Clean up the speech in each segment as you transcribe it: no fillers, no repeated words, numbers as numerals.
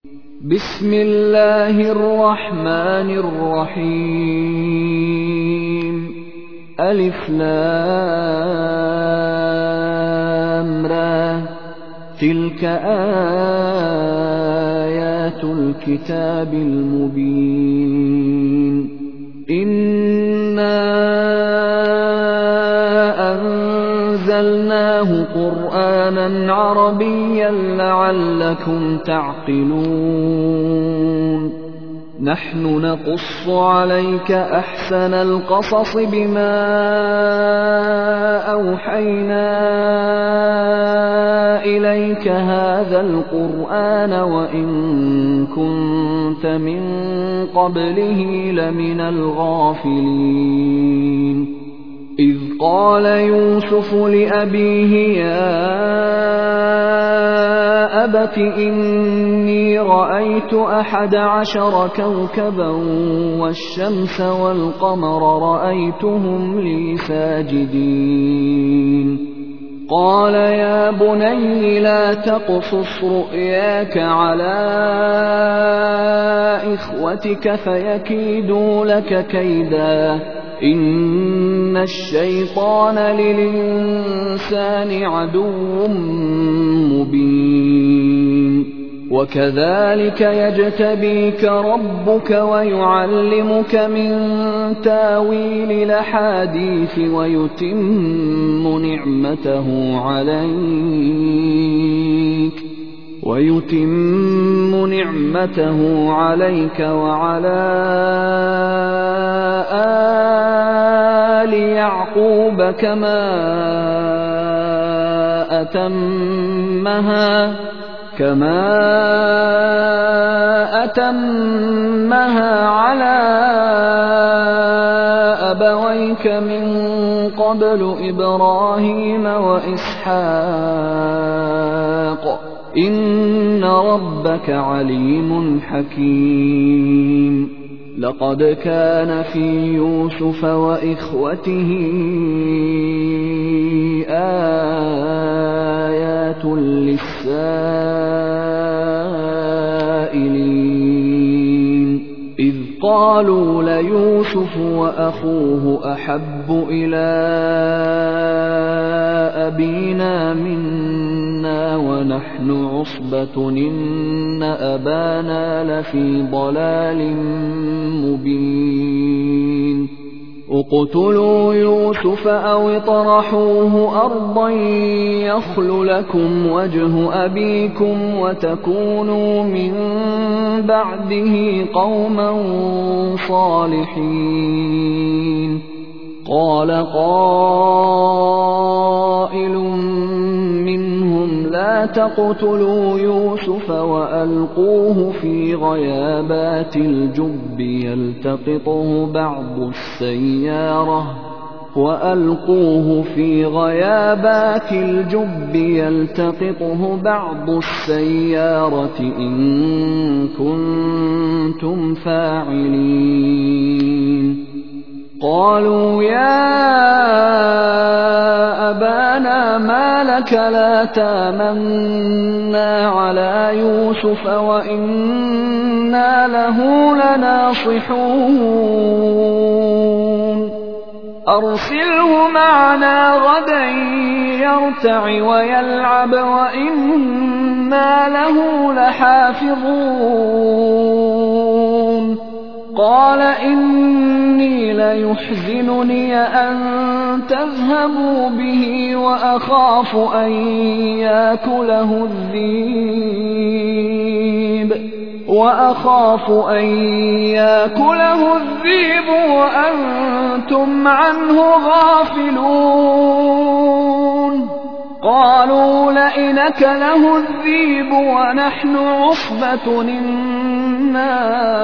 بسم الله الرحمن الرحيم ألف لام را تلك آيات الكتاب المبين إنا أنزلناه قرآنا عربيا لعلكم تعقلون نحن نقص عليك أحسن القصص بما أوحينا إليك هذا القرآن وإن كنت من قبله لمن الغافلين إذ قال يوسف لأبيه يا أبت إني رأيت 11 كوكبا والشمس والقمر رأيتهم لي ساجدين قال يا بني لا تقصص رؤياك على إخوتك فيكيدوا لك كيدا إن الشيطان للإنسان عدو مبين وكذلك يجتبيك ربك ويعلمك من تاويل الأحاديث ويتم نعمته عليك وعلى آل يعقوب كما أتمها على أبويك من قبل إبراهيم وإسحاق إن ربك عليم حكيم لقد كان في يوسف وإخوته آيات للسائلين إذ قالوا ليوسف وأخوه أحب إلى أبينا منا ونحن عصبة إن أبانا لفي ضلال مبين اقتلوا يوسف أو اطرحوه أرضا يخل لكم وجه أبيكم وتكونوا من بعده قوما صالحين قال قائل منهم لا تقتلوا يوسف وألقوه في غيابات الجب يلتقطه بعض السيارة إن كنتم فاعلين قالوا يا أبانا ما لك لا تامنا على يوسف وإنا له لناصحون أرسله معنا غدا يرتع ويلعب وإنا له لحافظون قال إني ليحزنني أن تذهبوا به وأخاف أن يأكله الذئب وأنتم عنه غافلون قالوا لئن أكله الذئب ونحن عصبة إنا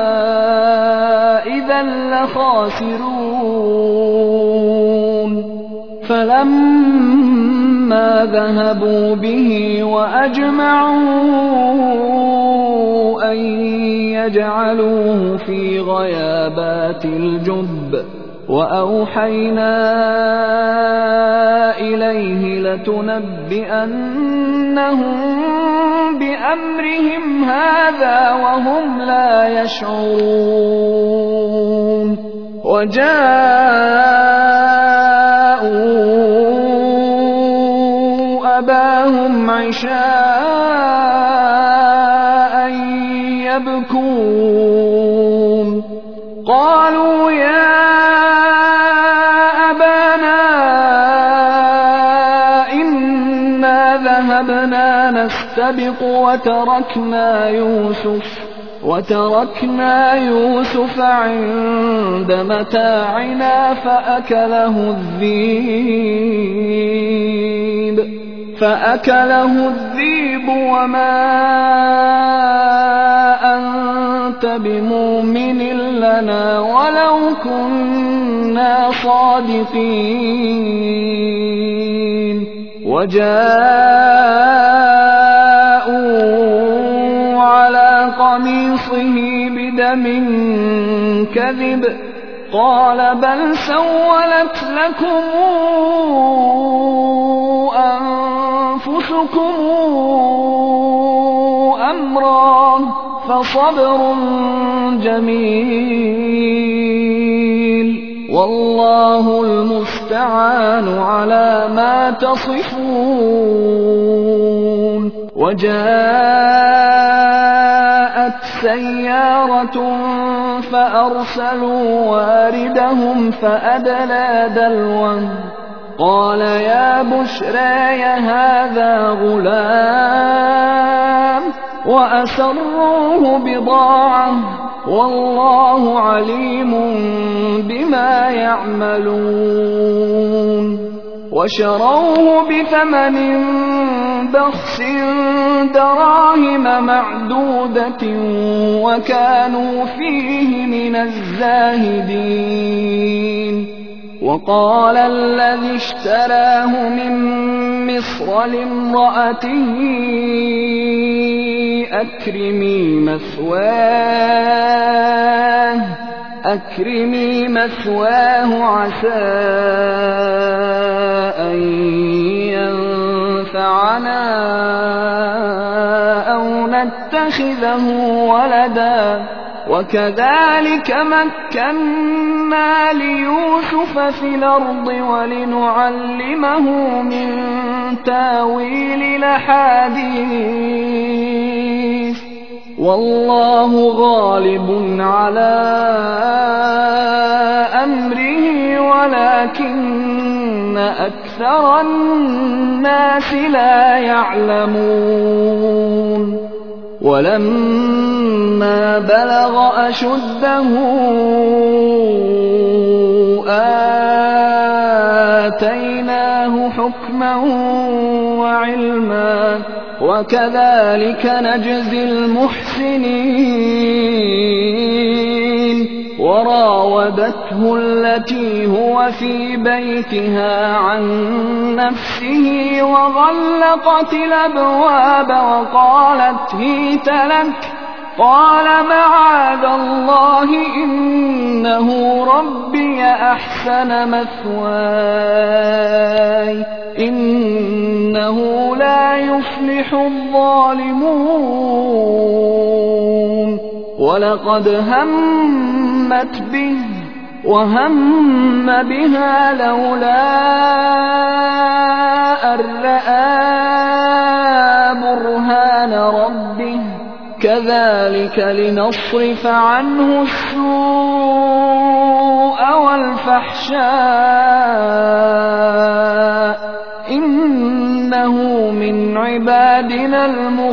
إذا لخاسرون فلما ذهبوا به وأجمعوا أن يجعلوه في غيابات الجب وأوحينا إليه لتنبئنهم بأمرهم أمرهم هذا وهم لا يشعرون وجاءوا أباهم عشاء يبكون قالوا يا أبانا إنا ذهبنا نستبق وتركنا يوسف عند متاعنا فأكله الذئب وما أنت بمؤمن لنا ولو كنا صادقين وجاءوا على قميصه بدم كذب قال بل سولت لكم أنفسكم أمرا فصبر جميل والله المستعان على ما تصفون وجاءت سيارة فأرسلوا واردهم فأدلى دلوه قال يا بشرى هذا غلام وأسروه بضاعة والله عليم بما يعملون وشروه بثمن بخس دراهم معدودة وكانوا فيه من الزاهدين وقال الذي اشتراه من مصر لامرأته أكرمي مثواه عسى أن ينفعنا أو نتخذه ولدا وكذلك مكنا ليوسف في الأرض ولنعلمه من تاويل الأحاديث والله غالب على أمره ولكن أكثر الناس لا يعلمون ولما بلغ أشده آتيناه حكما وعلما وكذلك نجزي المحسنين وراودته التي هو في بيتها عن نفسه وغلقت الأبواب وقالت هيت لك قال معاذ الله إنه ربي أحسن مثواي إنه لا يفلح الظالمون ولقد همت به وهم بها لولا أن رأى برهان ربه كذلك لنصرف عنه السوء والفحشاء إنه من عبادنا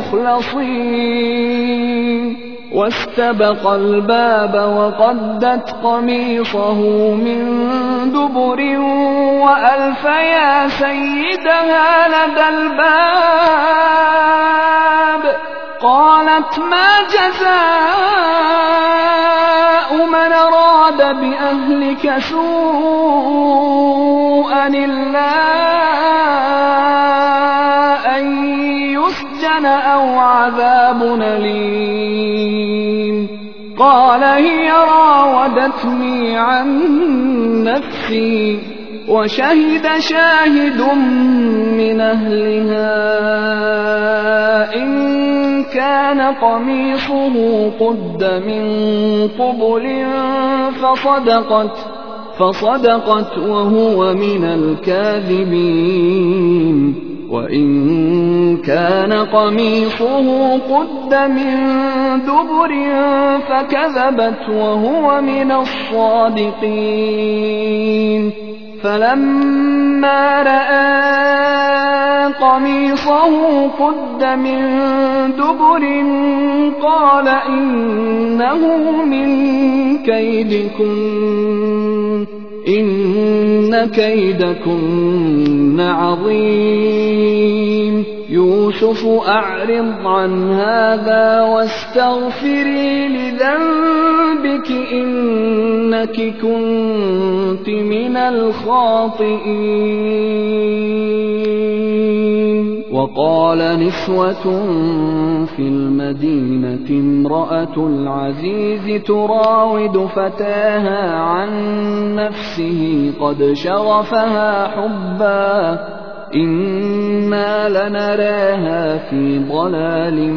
المخلصين واستبق الباب وقدت قميصه من دبر وألف يا سيدها لدى الباب قالت ما جزاء من أراد بأهلك سوءا إلا أن يسجن أو عذاب أليم قال هي راودتني عن نفسي وشهد شاهد من أهلها إن كان قميصه قد من قبل فصدقت وهو من الكاذبين وإن كان قميصه قد من دبر فكذبت وهو من الصادقين فلما رأى قميصه قد من دبر قال إنه من كيدكن إن كيدكن عظيم يوسف أعرض عن هذا واستغفري لذنبك إنك كنت من الخاطئين وقال نسوة في المدينة امرأة العزيز تراود فتاها عن نفسه قد شغفها حبا إنا لنراها في ضلال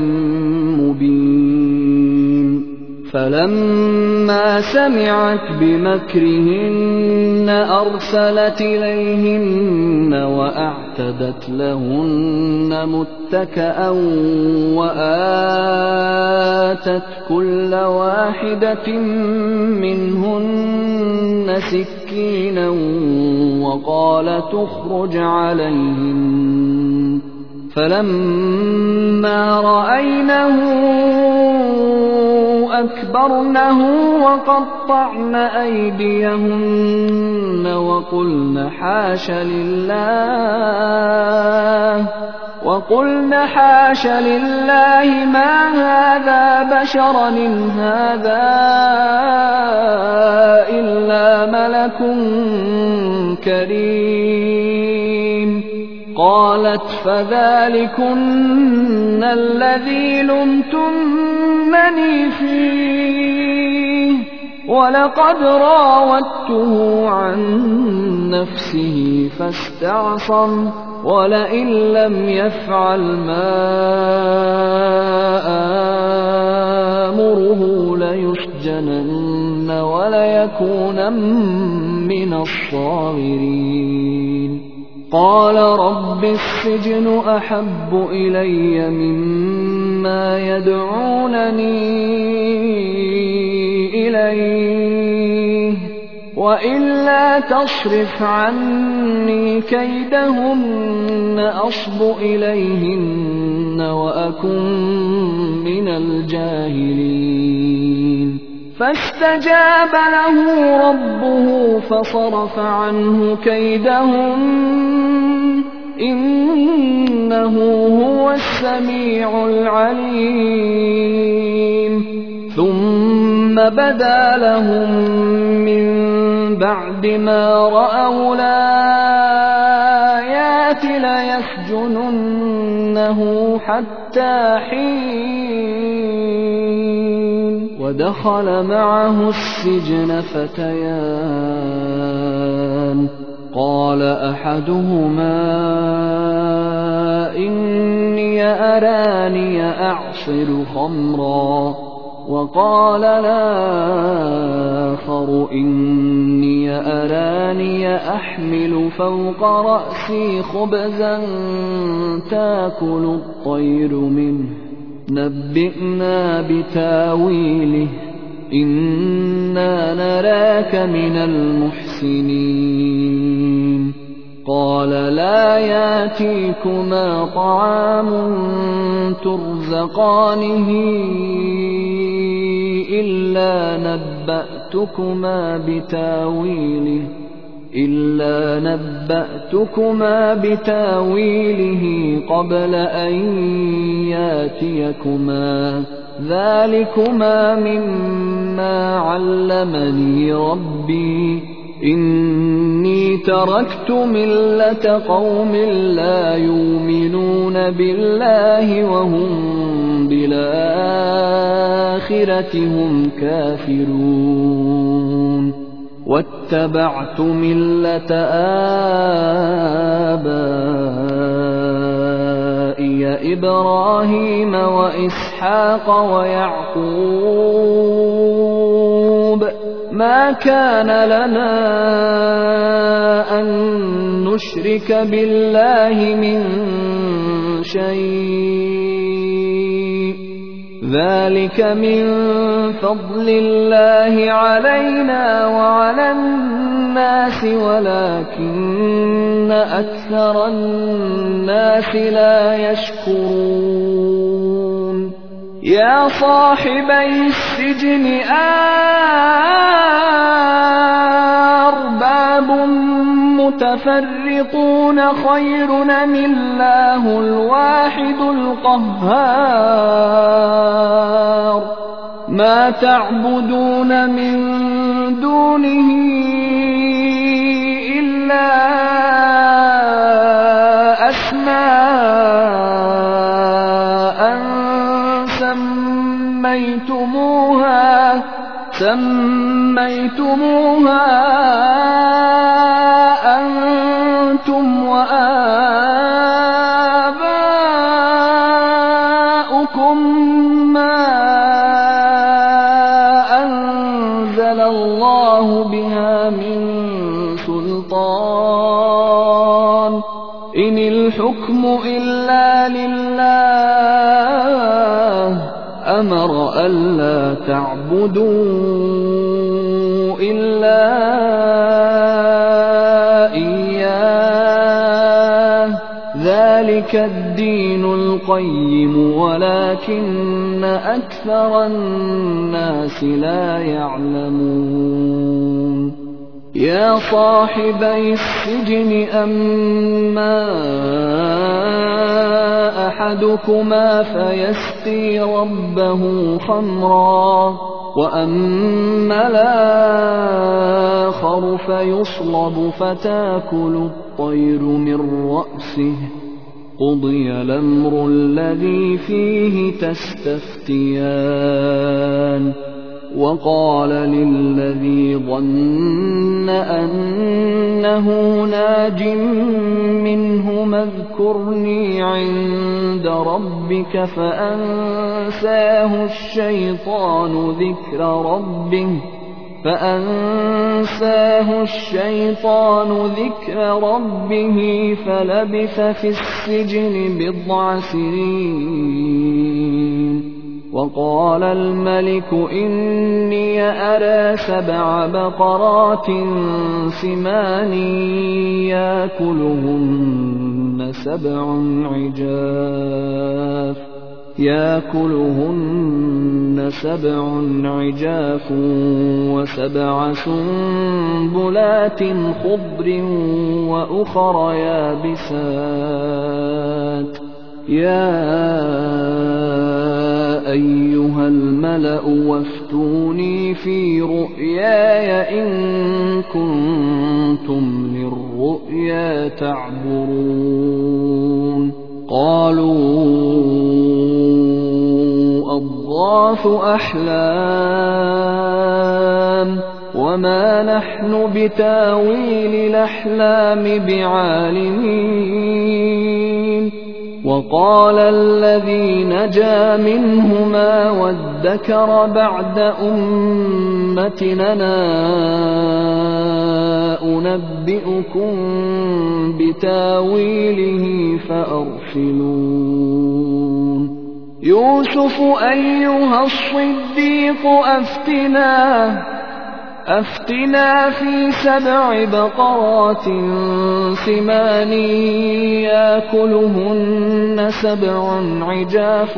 مبين فلما سمعت بمكرهن أرسلت إليهن وأعتدت لهن متكأ وآتت كل واحدة منهن سكينا وقال تخرج عليهن فلما رأينه أكبرنه وقطعن أيديهن وقلن حاش لله ما هذا بشرا إن هذا إلا ملك كريم قالت فذلكن الذي لمتنني فيه ولقد راودته عن نفسه فاستعصم ولئن لم يفعل ما آمره ليسجنن وليكون من الصاغرين قال رب السجن أحب إلي مما يدعونني إليه وإلا تصرف عني كيدهن أصب إليهن وأكن من الجاهلين فاستجاب له ربه فصرف عنه كيدهن إنه هو السميع العليم ثم بدا لهم من بعد ما رأوا الآيات ليسجننه حتى حين ودخل معه السجن فتيان قال أحدهما إني أراني أعصر خمرا وقال الآخر إني أراني أحمل فوق رأسي خبزا تأكل الطير منه نبئنا بتاويله إنا نراك من المحسنين قال لا يأتيكما طعام ترزقانه إلا نبأتكما بتاويله قبل أن ياتيكما ذلكما مما علمني ربي إني تركت ملة قوم لا يؤمنون بالله وهم بالآخرة هم كافرون واتبعت ملة آبائي بني إبراهيم وإسحاق ويعقوب ما كان لنا أن نشرك بالله من شيء ذلك من فضل الله علينا وعلى الناس ولكن أكثر الناس لا يشكرون يا صاحبي السجن أرباب متفرقون خير أم الله الواحد القهار ما تعبدون من دونه إلا أسماء سميتموها أنتم وآباؤكم ما أنزل الله بها من سلطان إن الحكم إلا لله أمر ألا تعبدوا إلا إياه ذلك الدين القيم ولكن أكثر الناس لا يعلمون يا صاحبي السجن أما أحدكما فيسقي ربه خمرا وأما الآخر فيصلب فتاكل الطير من رأسه قضي الأمر الذي فيه تستفتيان وقال للذي ظن أنه ناج منهما اذكرني عند ربك فأنساه الشيطان ذكر ربه فلبث في السجن بضع سنين وقال الملك إني أرى 7 بقرات سمان يأكلهن 7 عجاف و7 سنبلات خضر وأخر يابسات يا أيها الملأ وافتوني في رؤياي إن كنتم للرؤيا تعبرون قالوا أضغاث أحلام وما نحن بتاويل الأحلام بعالمين وقال الذي نجا منهما وادكر بعد أمتنا أنبئكم بتاويله فأرسلون يوسف أيها الصديق أفتنا في 7 بقرات سمان يأكلهن 7 عجاف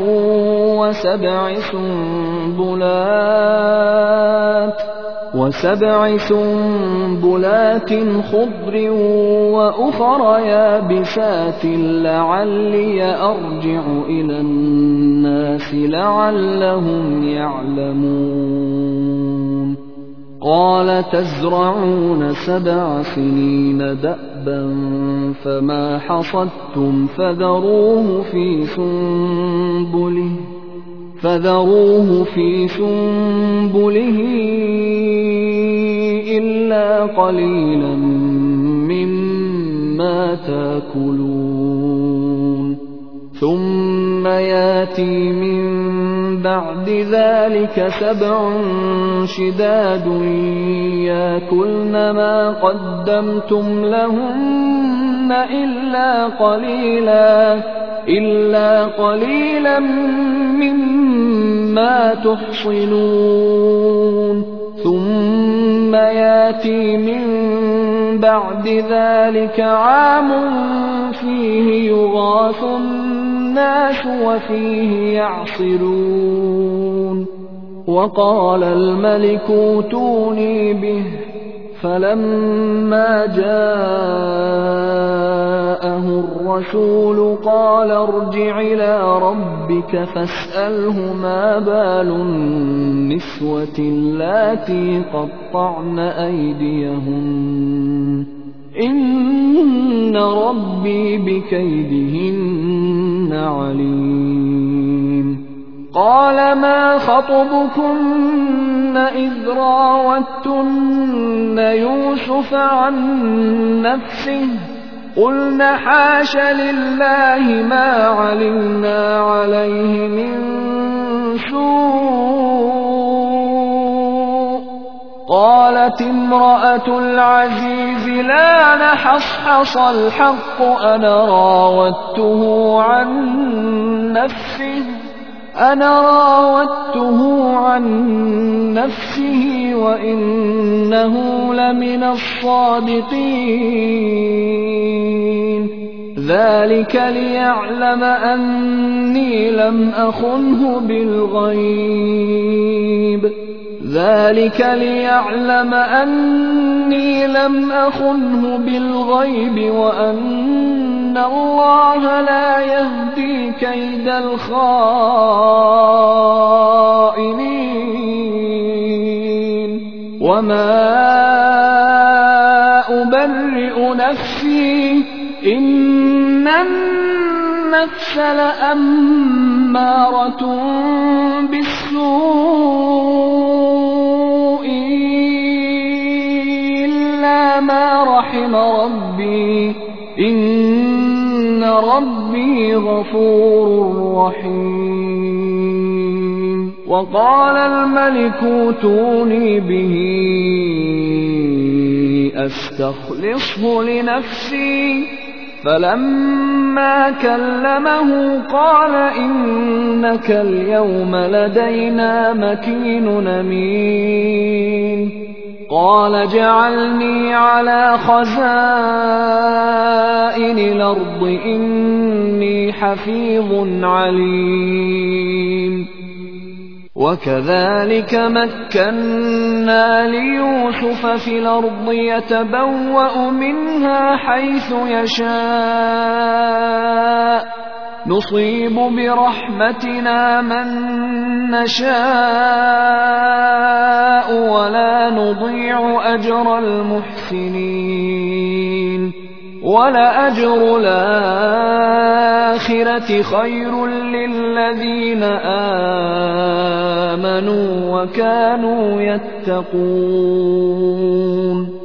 و7 سنبلات خضر وأخر يابسات لعلي أرجع إلى الناس لعلهم يعلمون قال تزرعون 7 سنين دأبا فما حصدتم فذروه في سنبله إلا قليلا مما تأكلون ثم يَأْتِي مِن بَعْدِ ذَلِكَ 7 شِدَادٌ يَأْكُلْنَ مَا قَدَّمْتُمْ لَهُنَّ إِلَّا قَلِيلًا مِّمَّا تُحْصِنُونَ ثُمَّ يَأْتِي مِن بَعْدِ ذَلِكَ عَامٌ فِيهِ يُغَاثُ النَّاسُ وَفِيهِ يَعْصِرُونَ وَقَالَ الْمَلِكُ ائْتُونِي بِهِ فَلَمَّا جَاءَهُ الرَّسُولُ قَالَ ارْجِعْ إِلَىٰ رَبِّكَ فَاسْأَلْهُ مَا بَالُ النِّسْوَةِ اللَّاتِي قَطَّعْنَ أَيْدِيَهُنَّ إِنَّ رَبِّي بِكَيْدِهِنَّ عَلِيمٌ قَالَ مَا خَطْبُكُنَّ إِذْ رَاوَدتُّنَّ يُوسُفَ عَن نَّفْسِهِ قُلْنَ حَاشَ لِلَّهِ مَا عَلِمْنَا عَلَيْهِ مِن سُوءٍ قَالَتِ امْرَأَتُ الْعَزِيزِ لا نحصحص الْحَقُّ أَنَا رَاوَدتُّهُ عَن نَّفْسِهِ وَإِنَّهُ لَمِنَ الصَّادِقِينَ ذَلِكَ لِيَعْلَمَ أَنِّي لَمْ أَخُنْهُ بِالْغَيْبِ وَأَنَّ اللَّهَ لَا يَهْدِي كَيْدَ الْخَائِنِينَ وَمَا أُبَرِّئُ نَفْسِي إِنَّ النَّفْسَ لَأَمَّارَةٌ بِالسُّوءِ إِلَّا مَا رَحِمَ رَبِّي إِنَّ رَبِّي غَفُورٌ رَّحِيمٌ وَقَالَ الْمَلِكُ ائْتُونِي بِهِ أَسْتَخْلِصْهُ لِنَفْسِي فَلَمَّا كَلَّمَهُ قَالَ إِنَّكَ الْيَوْمَ لَدَيْنَا مَكِينٌ أَمِينٌ قَالَ اجْعَلْنِي عَلَىٰ خَزَائِنِ الْأَرْضِ إِنِّي حَفِيظٌ عَلِيمٌ وَكَذَٰلِكَ مَكَّنَّا لِيُوسُفَ فِي الْأَرْضِ يَتَبَوَّأُ مِنْهَا حَيْثُ يَشَاءُ نُصِيبُ بِرَحْمَتِنَا مَن نَّشَاءُ وَلَا نُضِيعُ أَجْرَ الْمُحْسِنِينَ وَلَأَجْرُ الْآخِرَةِ خَيْرٌ لِّلَّذِينَ آمَنُوا وَكَانُوا يَتَّقُونَ